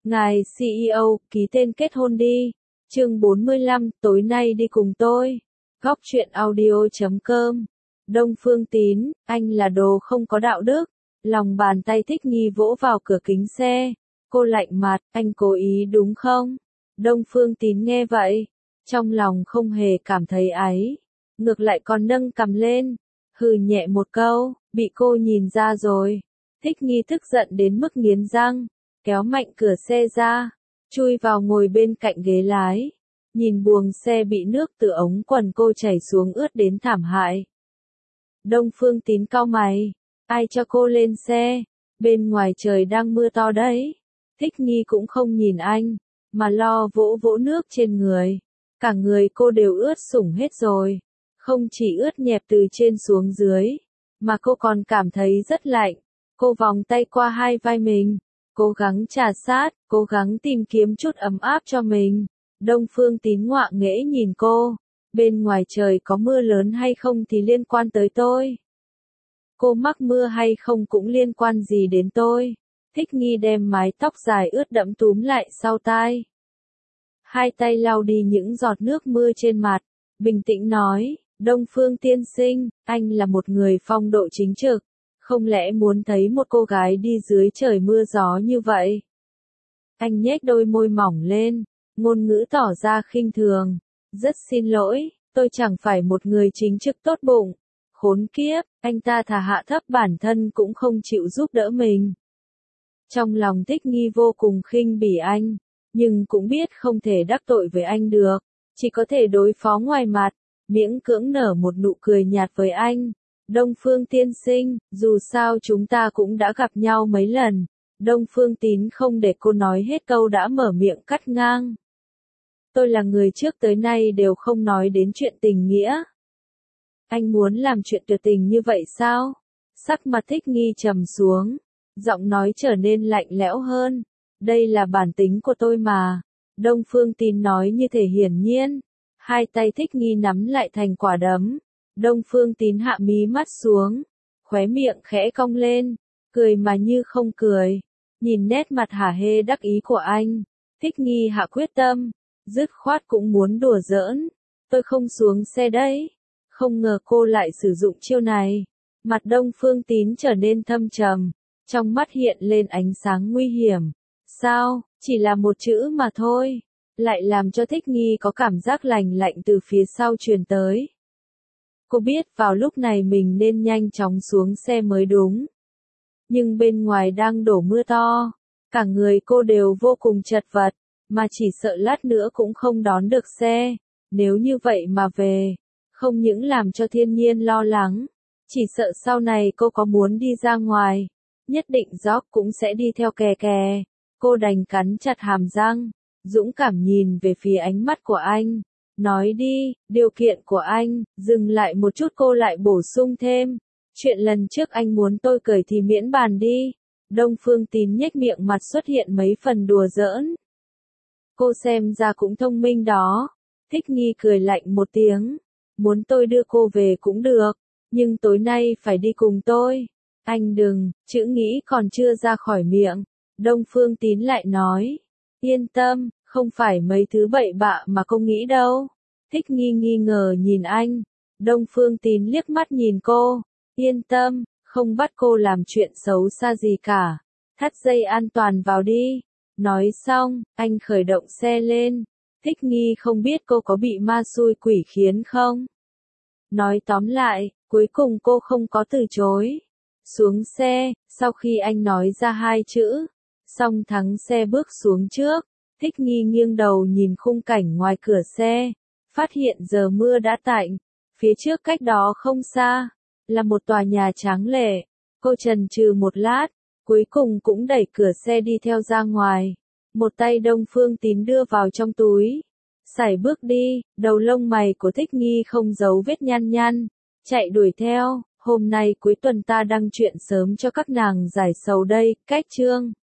Ngài CEO, ký tên kết hôn đi. Chương 45, tối nay đi cùng tôi. Góc truyện audio.com. Đông Phương Tín, anh là đồ không có đạo đức. Lòng bàn tay Thích Nghi vỗ vào cửa kính xe. Cô lạnh mặt, anh cố ý đúng không? Đông Phương Tín nghe vậy, trong lòng không hề cảm thấy áy, ngược lại còn nâng cằm lên, hừ nhẹ một câu, bị cô nhìn ra rồi. Thích Nghi tức giận đến mức nghiến răng, kéo mạnh cửa xe ra, chui vào ngồi bên cạnh ghế lái, nhìn buồng xe bị nước từ ống quần cô chảy xuống ướt đến thảm hại. Đông Phương Tín cau mày, ai cho cô lên xe, bên ngoài trời đang mưa to đấy. Thích Nghi cũng không nhìn anh, mà lo vỗ vỗ nước trên người. Cả người cô đều ướt sũng hết rồi, không chỉ ướt nhẹp từ trên xuống dưới, mà cô còn cảm thấy rất lạnh. Cô vòng tay qua hai vai mình, cố gắng trà sát, cố gắng tìm kiếm chút ấm áp cho mình. Đông Phương Tín ngoạ nghễ nhìn cô, bên ngoài trời có mưa lớn hay không thì liên quan tới tôi. Cô mắc mưa hay không cũng liên quan gì đến tôi. Thích Nghi đem mái tóc dài ướt đẫm túm lại sau tai. Hai tay lau đi những giọt nước mưa trên mặt, bình tĩnh nói, Đông Phương tiên sinh, anh là một người phong độ chính trực, không lẽ muốn thấy một cô gái đi dưới trời mưa gió như vậy? Anh nhếch đôi môi mỏng lên, ngôn ngữ tỏ ra khinh thường, rất xin lỗi, tôi chẳng phải một người chính trực tốt bụng. Khốn kiếp, anh ta thà hạ thấp bản thân cũng không chịu giúp đỡ mình. Trong lòng Thích Nghi vô cùng khinh bỉ anh, nhưng cũng biết không thể đắc tội với anh được, chỉ có thể đối phó ngoài mặt, miễn cưỡng nở một nụ cười nhạt với anh. Đông Phương tiên sinh, dù sao chúng ta cũng đã gặp nhau mấy lần. Đông Phương Tín không để cô nói hết câu đã mở miệng cắt ngang. Tôi là người trước tới nay đều không nói đến chuyện tình nghĩa. Anh muốn làm chuyện tuyệt tình như vậy sao? Sắc mặt Thích Nghi trầm xuống, giọng nói trở nên lạnh lẽo hơn. Đây là bản tính của tôi mà. Đông Phương Tín nói như thể hiển nhiên. Hai tay Thích Nghi nắm lại thành quả đấm. Đông Phương Tín hạ mí mắt xuống, khóe miệng khẽ cong lên, cười mà như không cười. Nhìn nét mặt hả hê đắc ý của anh, Thích Nghi hạ quyết tâm, dứt khoát cũng muốn đùa giỡn. Tôi không xuống xe đấy. Không ngờ cô lại sử dụng chiêu này. Mặt Đông Phương Tín trở nên thâm trầm, trong mắt hiện lên ánh sáng nguy hiểm. Sao, chỉ là một chữ mà thôi, lại làm cho Thích Nghi có cảm giác lành lạnh từ phía sau truyền tới. Cô biết vào lúc này mình nên nhanh chóng xuống xe mới đúng. Nhưng bên ngoài đang đổ mưa to, cả người cô đều vô cùng chật vật, mà chỉ sợ lát nữa cũng không đón được xe. Nếu như vậy mà về, không những làm cho Thiên Nhiên lo lắng, chỉ sợ sau này cô có muốn đi ra ngoài, nhất định Jock cũng sẽ đi theo kè kè. Cô đành cắn chặt hàm răng, dũng cảm nhìn về phía ánh mắt của anh. Nói đi, điều kiện của anh. Dừng lại một chút cô lại bổ sung thêm. Chuyện lần trước anh muốn tôi cởi thì miễn bàn đi. Đông Phương Tín nhếch miệng mặt xuất hiện mấy phần đùa giỡn. Cô xem ra cũng thông minh đó. Thích Nghi cười lạnh một tiếng. Muốn tôi đưa cô về cũng được, nhưng tối nay phải đi cùng tôi. Anh đừng, chữ nghĩ còn chưa ra khỏi miệng. Đông Phương Tín lại nói. Yên tâm, không phải mấy thứ bậy bạ mà cô nghĩ đâu. Thích Nghi nghi ngờ nhìn anh. Đông Phương Tín liếc mắt nhìn cô. Yên tâm, không bắt cô làm chuyện xấu xa gì cả. Thắt dây an toàn vào đi. Nói xong, anh khởi động xe lên. Thích Nghi không biết cô có bị ma xui quỷ khiến không. Nói tóm lại, cuối cùng cô không có từ chối. Xuống xe, sau khi anh nói ra hai chữ, Song Thắng xe bước xuống trước. Thích Nghi nghiêng đầu nhìn khung cảnh ngoài cửa xe, phát hiện giờ mưa đã tạnh. Phía trước cách đó không xa, là một tòa nhà tráng lệ. Cô chần chừ một lát, cuối cùng cũng đẩy cửa xe đi theo ra ngoài. Một tay Đông Phương Tín đưa vào trong túi. Sải bước đi, đầu lông mày của Thích Nghi không giấu vết nhăn nhăn. Chạy đuổi theo, hôm nay cuối tuần ta đăng chuyện sớm cho các nàng giải sầu đây, cách chương.